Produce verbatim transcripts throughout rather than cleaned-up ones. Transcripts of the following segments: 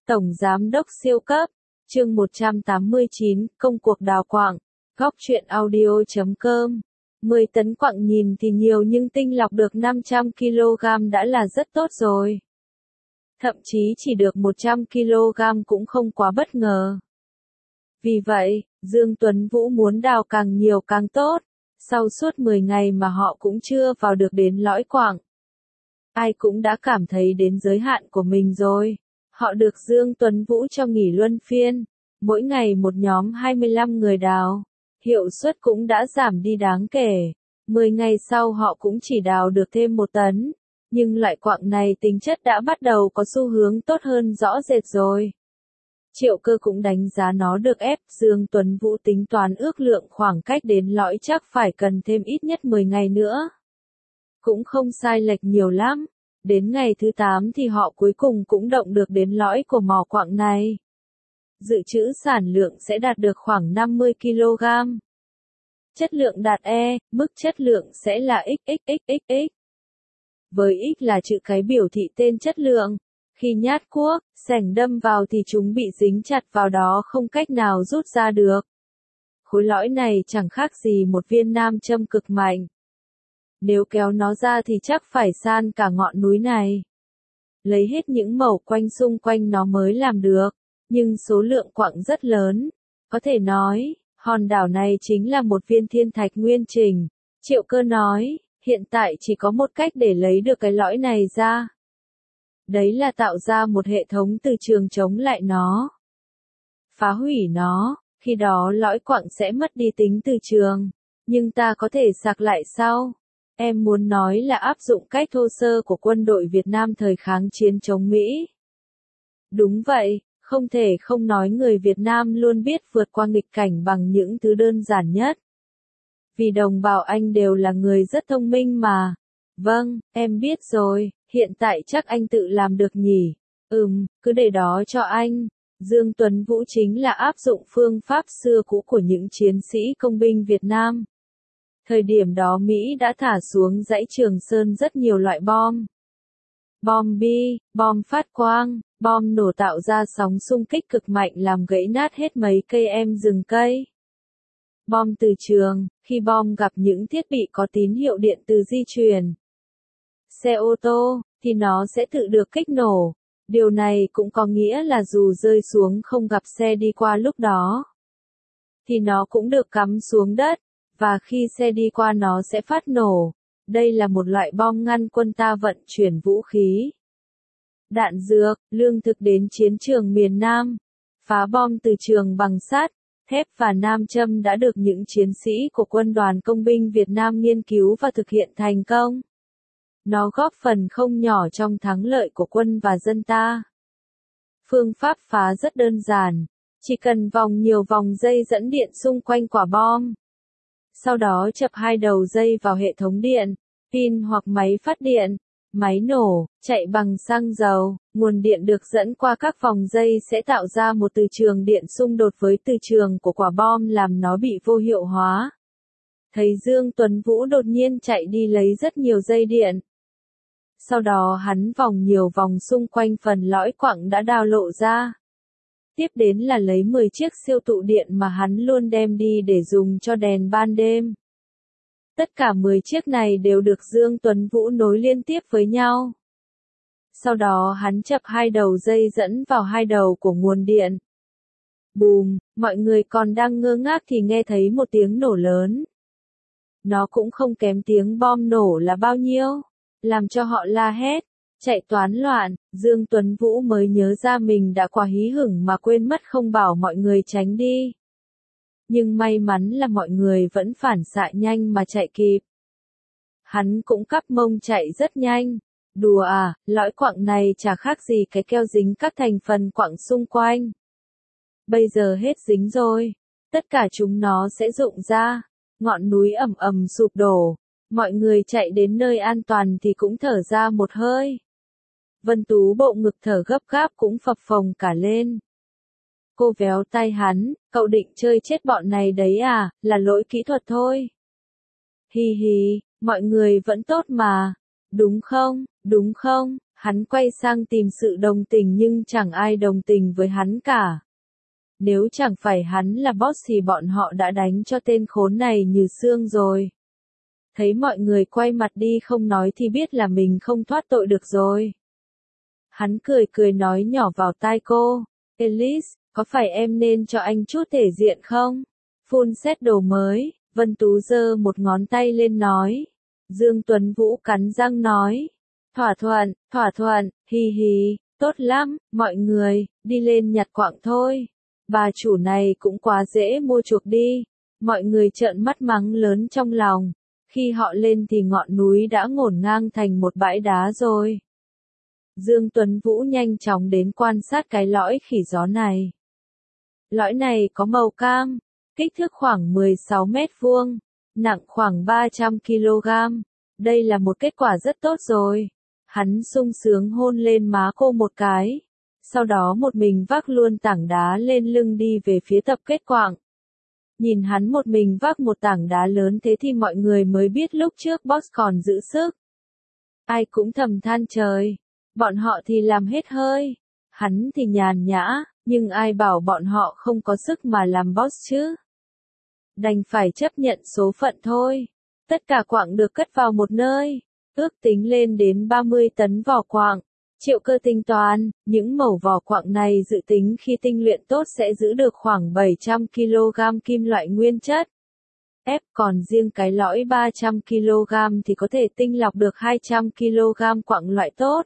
Tổng Giám đốc siêu cấp, chương một trăm tám mươi chín, công cuộc đào quặng, góc truyện audio chấm com. mười tấn quặng nhìn thì nhiều nhưng tinh lọc được năm trăm ki lô gam đã là rất tốt rồi. Thậm chí chỉ được một trăm ki lô gam cũng không quá bất ngờ. Vì vậy, Dương Tuấn Vũ muốn đào càng nhiều càng tốt. Sau suốt mười ngày mà họ cũng chưa vào được đến lõi quặng. Ai cũng đã cảm thấy đến giới hạn của mình rồi. Họ được Dương Tuấn Vũ cho nghỉ luân phiên. Mỗi ngày một nhóm hai mươi lăm người đào. Hiệu suất cũng đã giảm đi đáng kể. mười ngày sau họ cũng chỉ đào được thêm một tấn. Nhưng loại quặng này tính chất đã bắt đầu có xu hướng tốt hơn rõ rệt rồi. Triệu Cơ cũng đánh giá nó được ép. Dương Tuấn Vũ tính toán ước lượng khoảng cách đến lõi chắc phải cần thêm ít nhất mười ngày nữa. Cũng không sai lệch nhiều lắm. Đến ngày thứ tám thì họ cuối cùng cũng động được đến lõi của mỏ quặng này. Dự trữ sản lượng sẽ đạt được khoảng năm mươi ki lô gam. Chất lượng đạt E, mức chất lượng sẽ là ích ích ích ích ích. Với X là chữ cái biểu thị tên chất lượng. Khi nhát cuốc, xẻng đâm vào thì chúng bị dính chặt vào đó không cách nào rút ra được. Khối lõi này chẳng khác gì một viên nam châm cực mạnh. Nếu kéo nó ra thì chắc phải san cả ngọn núi này. Lấy hết những mẩu quanh xung quanh nó mới làm được. Nhưng số lượng quặng rất lớn. Có thể nói, hòn đảo này chính là một viên thiên thạch nguyên trình. Triệu Cơ nói, hiện tại chỉ có một cách để lấy được cái lõi này ra. Đấy là tạo ra một hệ thống từ trường chống lại nó. Phá hủy nó, khi đó lõi quặng sẽ mất đi tính từ trường. Nhưng ta có thể sạc lại sau. Em muốn nói là áp dụng cách thô sơ của quân đội Việt Nam thời kháng chiến chống Mỹ. Đúng vậy, không thể không nói người Việt Nam luôn biết vượt qua nghịch cảnh bằng những thứ đơn giản nhất. Vì đồng bào anh đều là người rất thông minh mà. Vâng, em biết rồi, hiện tại chắc anh tự làm được nhỉ. Ừm, cứ để đó cho anh. Dương Tuấn Vũ chính là áp dụng phương pháp xưa cũ của những chiến sĩ công binh Việt Nam. Thời điểm đó Mỹ đã thả xuống dãy Trường Sơn rất nhiều loại bom. Bom bi, bom phát quang, bom nổ tạo ra sóng xung kích cực mạnh làm gãy nát hết mấy cây em rừng cây. Bom từ trường, khi bom gặp những thiết bị có tín hiệu điện từ di chuyển. Xe ô tô, thì nó sẽ tự được kích nổ. Điều này cũng có nghĩa là dù rơi xuống không gặp xe đi qua lúc đó, thì nó cũng được cắm xuống đất, và khi xe đi qua nó sẽ phát nổ. Đây là một loại bom ngăn quân ta vận chuyển vũ khí, đạn dược, lương thực đến chiến trường miền Nam. Phá bom từ trường bằng sắt, thép và nam châm đã được những chiến sĩ của Quân đoàn Công binh Việt Nam nghiên cứu và thực hiện thành công. Nó góp phần không nhỏ trong thắng lợi của quân và dân ta. Phương pháp phá rất đơn giản, chỉ cần vòng nhiều vòng dây dẫn điện xung quanh quả bom. Sau đó chập hai đầu dây vào hệ thống điện, pin hoặc máy phát điện. Máy nổ, chạy bằng xăng dầu, nguồn điện được dẫn qua các vòng dây sẽ tạo ra một từ trường điện xung đột với từ trường của quả bom làm nó bị vô hiệu hóa. Thấy Dương Tuấn Vũ đột nhiên chạy đi lấy rất nhiều dây điện. Sau đó hắn vòng nhiều vòng xung quanh phần lõi quặng đã đào lộ ra. Tiếp đến là lấy mười chiếc siêu tụ điện mà hắn luôn đem đi để dùng cho đèn ban đêm. Tất cả mười chiếc này đều được Dương Tuấn Vũ nối liên tiếp với nhau. Sau đó hắn chập hai đầu dây dẫn vào hai đầu của nguồn điện. Bùm, mọi người còn đang ngơ ngác thì nghe thấy một tiếng nổ lớn. Nó cũng không kém tiếng bom nổ là bao nhiêu, làm cho họ la hét, chạy toán loạn. Dương Tuấn Vũ mới nhớ ra mình đã quá hí hửng mà quên mất không bảo mọi người tránh đi. Nhưng may mắn là mọi người vẫn phản xạ nhanh mà chạy kịp. Hắn cũng cắp mông chạy rất nhanh. Đùa à, lõi quặng này chả khác gì cái keo dính các thành phần quặng xung quanh. Bây giờ hết dính rồi. Tất cả chúng nó sẽ rụng ra. Ngọn núi ầm ầm sụp đổ. Mọi người chạy đến nơi an toàn thì cũng thở ra một hơi. Vân Tú bộ ngực thở gấp gáp cũng phập phồng cả lên. Cô véo tay hắn, cậu định chơi chết bọn này đấy à, là lỗi kỹ thuật thôi. Hi hi, mọi người vẫn tốt mà. Đúng không, đúng không, Hắn quay sang tìm sự đồng tình nhưng chẳng ai đồng tình với hắn cả. Nếu chẳng phải hắn là boss thì bọn họ đã đánh cho tên khốn này như xương rồi. Thấy mọi người quay mặt đi không nói thì biết là mình không thoát tội được rồi. Hắn cười cười nói nhỏ vào tai cô, Elise, có phải em nên cho anh chút thể diện không? Full set đồ mới, Vân Tú giơ một ngón tay lên nói. Dương Tuấn Vũ cắn răng nói. Thỏa thuận, thỏa thuận, hi hi, tốt lắm, mọi người, đi lên nhặt quặng thôi. Bà chủ này cũng quá dễ mua chuộc đi. Mọi người trợn mắt mắng lớn trong lòng. Khi họ lên thì ngọn núi đã ngổn ngang thành một bãi đá rồi. Dương Tuấn Vũ nhanh chóng đến quan sát cái lõi khỉ gió này. Lõi này có màu cam, kích thước khoảng mười sáu mét vuông, nặng khoảng ba trăm ki lô gam. Đây là một kết quả rất tốt rồi. Hắn sung sướng hôn lên má cô một cái. Sau đó một mình vác luôn tảng đá lên lưng đi về phía tập kết quặng. Nhìn hắn một mình vác một tảng đá lớn thế thì mọi người mới biết lúc trước boss còn giữ sức. Ai cũng thầm than trời. Bọn họ thì làm hết hơi. Hắn thì nhàn nhã, nhưng ai bảo bọn họ không có sức mà làm boss chứ. Đành phải chấp nhận số phận thôi. Tất cả quặng được cất vào một nơi. Ước tính lên đến ba mươi tấn vỏ quặng. Triệu Cơ tính toán, những mẩu vỏ quặng này dự tính khi tinh luyện tốt sẽ giữ được khoảng bảy trăm ki lô gam kim loại nguyên chất. Ép còn riêng cái lõi ba trăm ki lô gam thì có thể tinh lọc được hai trăm ki lô gam quặng loại tốt.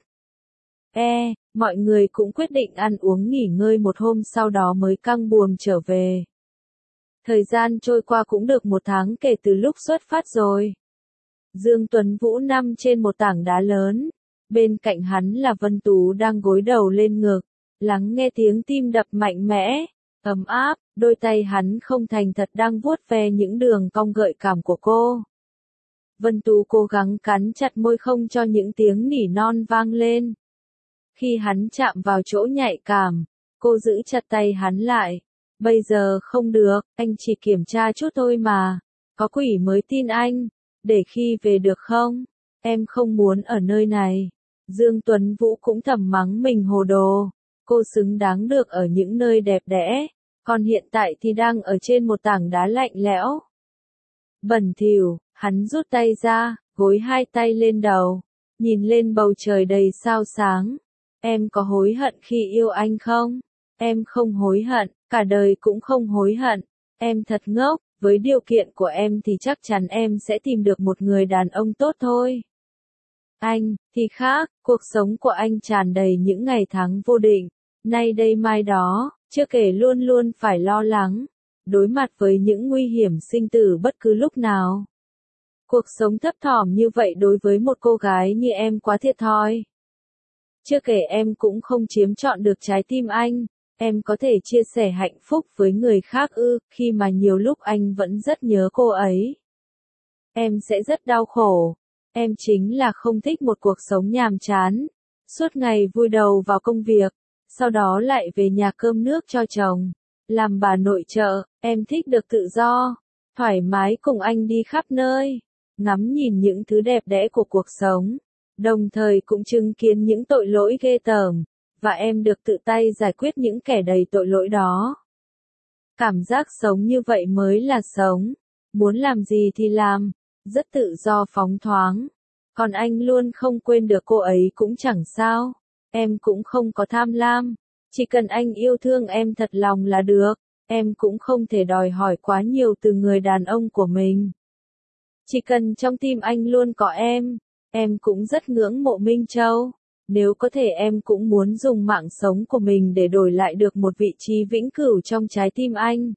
E, mọi người cũng quyết định ăn uống nghỉ ngơi một hôm sau đó mới căng buồm trở về. Thời gian trôi qua cũng được một tháng kể từ lúc xuất phát rồi. Dương Tuấn Vũ nằm trên một tảng đá lớn. Bên cạnh hắn là Vân Tú đang gối đầu lên ngực, lắng nghe tiếng tim đập mạnh mẽ, ấm áp, đôi tay hắn không thành thật đang vuốt ve những đường cong gợi cảm của cô. Vân Tú cố gắng cắn chặt môi không cho những tiếng nỉ non vang lên. Khi hắn chạm vào chỗ nhạy cảm, cô giữ chặt tay hắn lại. Bây giờ không được, anh chỉ kiểm tra chút thôi mà. Có quỷ mới tin anh. Để khi về được không? Em không muốn ở nơi này. Dương Tuấn Vũ cũng thầm mắng mình hồ đồ. Cô xứng đáng được ở những nơi đẹp đẽ. Còn hiện tại thì đang ở trên một tảng đá lạnh lẽo. Bẩn thỉu, hắn rút tay ra, gối hai tay lên đầu. Nhìn lên bầu trời đầy sao sáng. Em có hối hận khi yêu anh không? Em không hối hận, cả đời cũng không hối hận. Em thật ngốc, với điều kiện của em thì chắc chắn em sẽ tìm được một người đàn ông tốt thôi. Anh, thì khác, cuộc sống của anh tràn đầy những ngày tháng vô định, nay đây mai đó, chưa kể luôn luôn phải lo lắng, đối mặt với những nguy hiểm sinh tử bất cứ lúc nào. Cuộc sống thấp thỏm như vậy đối với một cô gái như em quá thiệt thòi. Chưa kể em cũng không chiếm trọn được trái tim anh, em có thể chia sẻ hạnh phúc với người khác ư, khi mà nhiều lúc anh vẫn rất nhớ cô ấy. Em sẽ rất đau khổ. Em chính là không thích một cuộc sống nhàm chán, suốt ngày vùi đầu vào công việc, sau đó lại về nhà cơm nước cho chồng, làm bà nội trợ. Em thích được tự do, thoải mái cùng anh đi khắp nơi, ngắm nhìn những thứ đẹp đẽ của cuộc sống, đồng thời cũng chứng kiến những tội lỗi ghê tởm, và em được tự tay giải quyết những kẻ đầy tội lỗi đó. Cảm giác sống như vậy mới là sống, muốn làm gì thì làm. Rất tự do phóng thoáng. Còn anh luôn không quên được cô ấy cũng chẳng sao. Em cũng không có tham lam. Chỉ cần anh yêu thương em thật lòng là được. Em cũng không thể đòi hỏi quá nhiều từ người đàn ông của mình. Chỉ cần trong tim anh luôn có em. Em cũng rất ngưỡng mộ Minh Châu. Nếu có thể em cũng muốn dùng mạng sống của mình để đổi lại được một vị trí vĩnh cửu trong trái tim anh.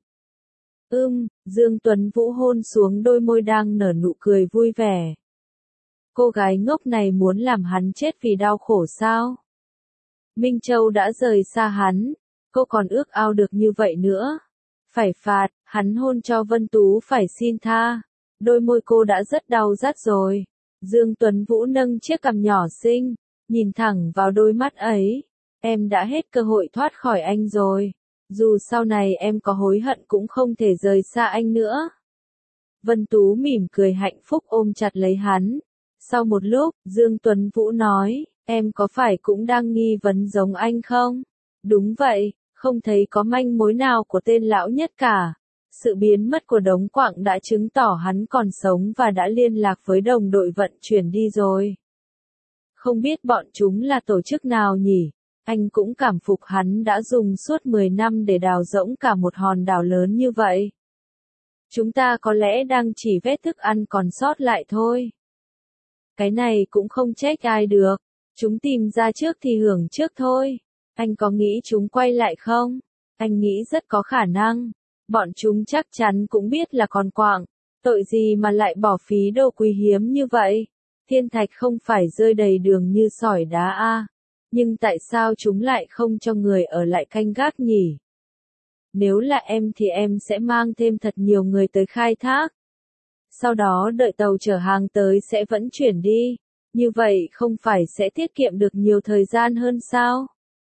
Ưm, Dương Tuấn Vũ hôn xuống đôi môi đang nở nụ cười vui vẻ. Cô gái ngốc này muốn làm hắn chết vì đau khổ sao? Minh Châu đã rời xa hắn, cô còn ước ao được như vậy nữa. Phải phạt, hắn hôn cho Vân Tú phải xin tha. Đôi môi cô đã rất đau rát rồi. Dương Tuấn Vũ nâng chiếc cằm nhỏ xinh, nhìn thẳng vào đôi mắt ấy. Em đã hết cơ hội thoát khỏi anh rồi. Dù sau này em có hối hận cũng không thể rời xa anh nữa. Vân Tú mỉm cười hạnh phúc ôm chặt lấy hắn. Sau một lúc, Dương Tuấn Vũ nói, Em có phải cũng đang nghi vấn giống anh không? Đúng vậy, không thấy có manh mối nào của tên lão nhất cả. Sự biến mất của đống quặng đã chứng tỏ hắn còn sống và đã liên lạc với đồng đội vận chuyển đi rồi. Không biết bọn chúng là tổ chức nào nhỉ? Anh cũng cảm phục hắn đã dùng suốt mười năm để đào rỗng cả một hòn đảo lớn như vậy. Chúng ta có lẽ đang chỉ vết thức ăn còn sót lại thôi. Cái này cũng không trách ai được. Chúng tìm ra trước thì hưởng trước thôi. Anh có nghĩ chúng quay lại không? Anh nghĩ rất có khả năng. Bọn chúng chắc chắn cũng biết là còn quạng. Tội gì mà lại bỏ phí đồ quý hiếm như vậy? Thiên thạch không phải rơi đầy đường như sỏi đá a. Nhưng tại sao chúng lại không cho người ở lại canh gác nhỉ? Nếu là em thì em sẽ mang thêm thật nhiều người tới khai thác. Sau đó đợi tàu chở hàng tới sẽ vẫn chuyển đi. Như vậy không phải sẽ tiết kiệm được nhiều thời gian hơn sao?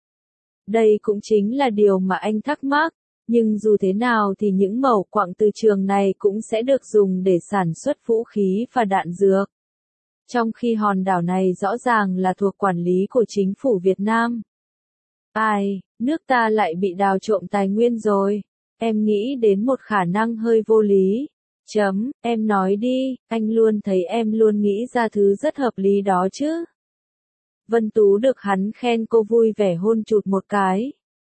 Đây cũng chính là điều mà anh thắc mắc. Nhưng dù thế nào thì những mẩu quặng từ trường này cũng sẽ được dùng để sản xuất vũ khí và đạn dược. Trong khi hòn đảo này rõ ràng là thuộc quản lý của chính phủ Việt Nam. Ai, nước ta lại bị đào trộm tài nguyên rồi. Em nghĩ đến một khả năng hơi vô lý. Chấm, em nói đi, anh luôn thấy em luôn nghĩ ra thứ rất hợp lý đó chứ. Vân Tú được hắn khen cô vui vẻ hôn chụt một cái.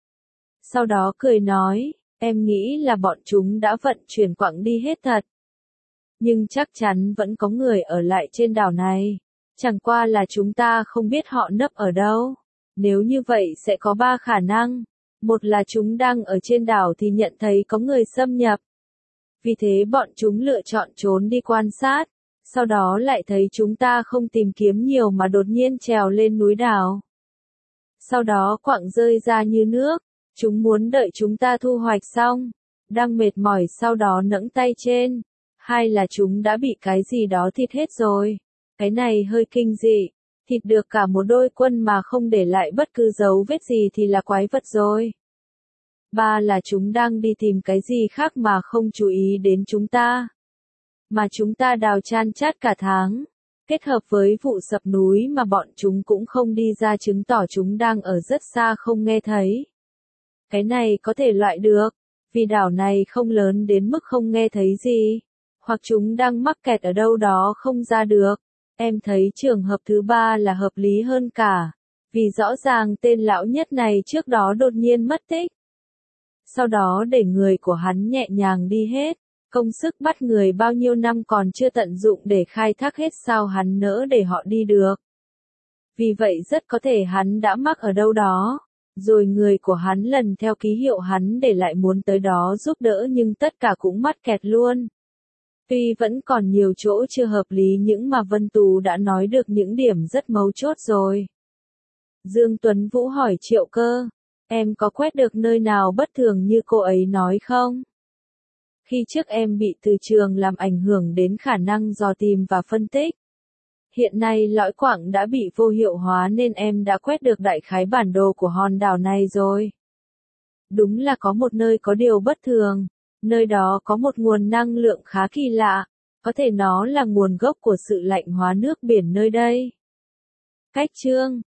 Sau đó cười nói, em nghĩ là bọn chúng đã vận chuyển quặng đi hết thật. Nhưng chắc chắn vẫn có người ở lại trên đảo này. Chẳng qua là chúng ta không biết họ nấp ở đâu. Nếu như vậy sẽ có ba khả năng. Một là chúng đang ở trên đảo thì nhận thấy có người xâm nhập. Vì thế bọn chúng lựa chọn trốn đi quan sát. Sau đó lại thấy chúng ta không tìm kiếm nhiều mà đột nhiên trèo lên núi đảo. Sau đó quặng rơi ra như nước. Chúng muốn đợi chúng ta thu hoạch xong. Đang mệt mỏi sau đó nẫng tay trên. Hai là chúng đã bị cái gì đó thịt hết rồi. Cái này hơi kinh dị. Thịt được cả một đôi quân mà không để lại bất cứ dấu vết gì thì là quái vật rồi. Ba là chúng đang đi tìm cái gì khác mà không chú ý đến chúng ta. Mà chúng ta đào chan chát cả tháng. Kết hợp với vụ sập núi mà bọn chúng cũng không đi ra chứng tỏ chúng đang ở rất xa không nghe thấy. Cái này có thể loại được. Vì đảo này không lớn đến mức không nghe thấy gì. Hoặc chúng đang mắc kẹt ở đâu đó không ra được. Em thấy trường hợp thứ ba là hợp lý hơn cả. Vì rõ ràng tên lão nhất này trước đó đột nhiên mất tích. Sau đó để người của hắn nhẹ nhàng đi hết. Công sức bắt người bao nhiêu năm còn chưa tận dụng để khai thác hết sao hắn nỡ để họ đi được. Vì vậy rất có thể hắn đã mắc ở đâu đó. Rồi người của hắn lần theo ký hiệu hắn để lại muốn tới đó giúp đỡ nhưng tất cả cũng mắc kẹt luôn. Tuy vẫn còn nhiều chỗ chưa hợp lý những mà Vân Tú đã nói được những điểm rất mấu chốt rồi. Dương Tuấn Vũ hỏi Triệu Cơ, em có quét được nơi nào bất thường như cô ấy nói không? Khi trước em bị từ trường làm ảnh hưởng đến khả năng dò tìm và phân tích. Hiện nay lõi quặng đã bị vô hiệu hóa nên em đã quét được đại khái bản đồ của hòn đảo này rồi. Đúng là có một nơi có điều bất thường. Nơi đó có một nguồn năng lượng khá kỳ lạ. Có thể nó là nguồn gốc của sự lạnh hóa nước biển nơi đây. Cách chương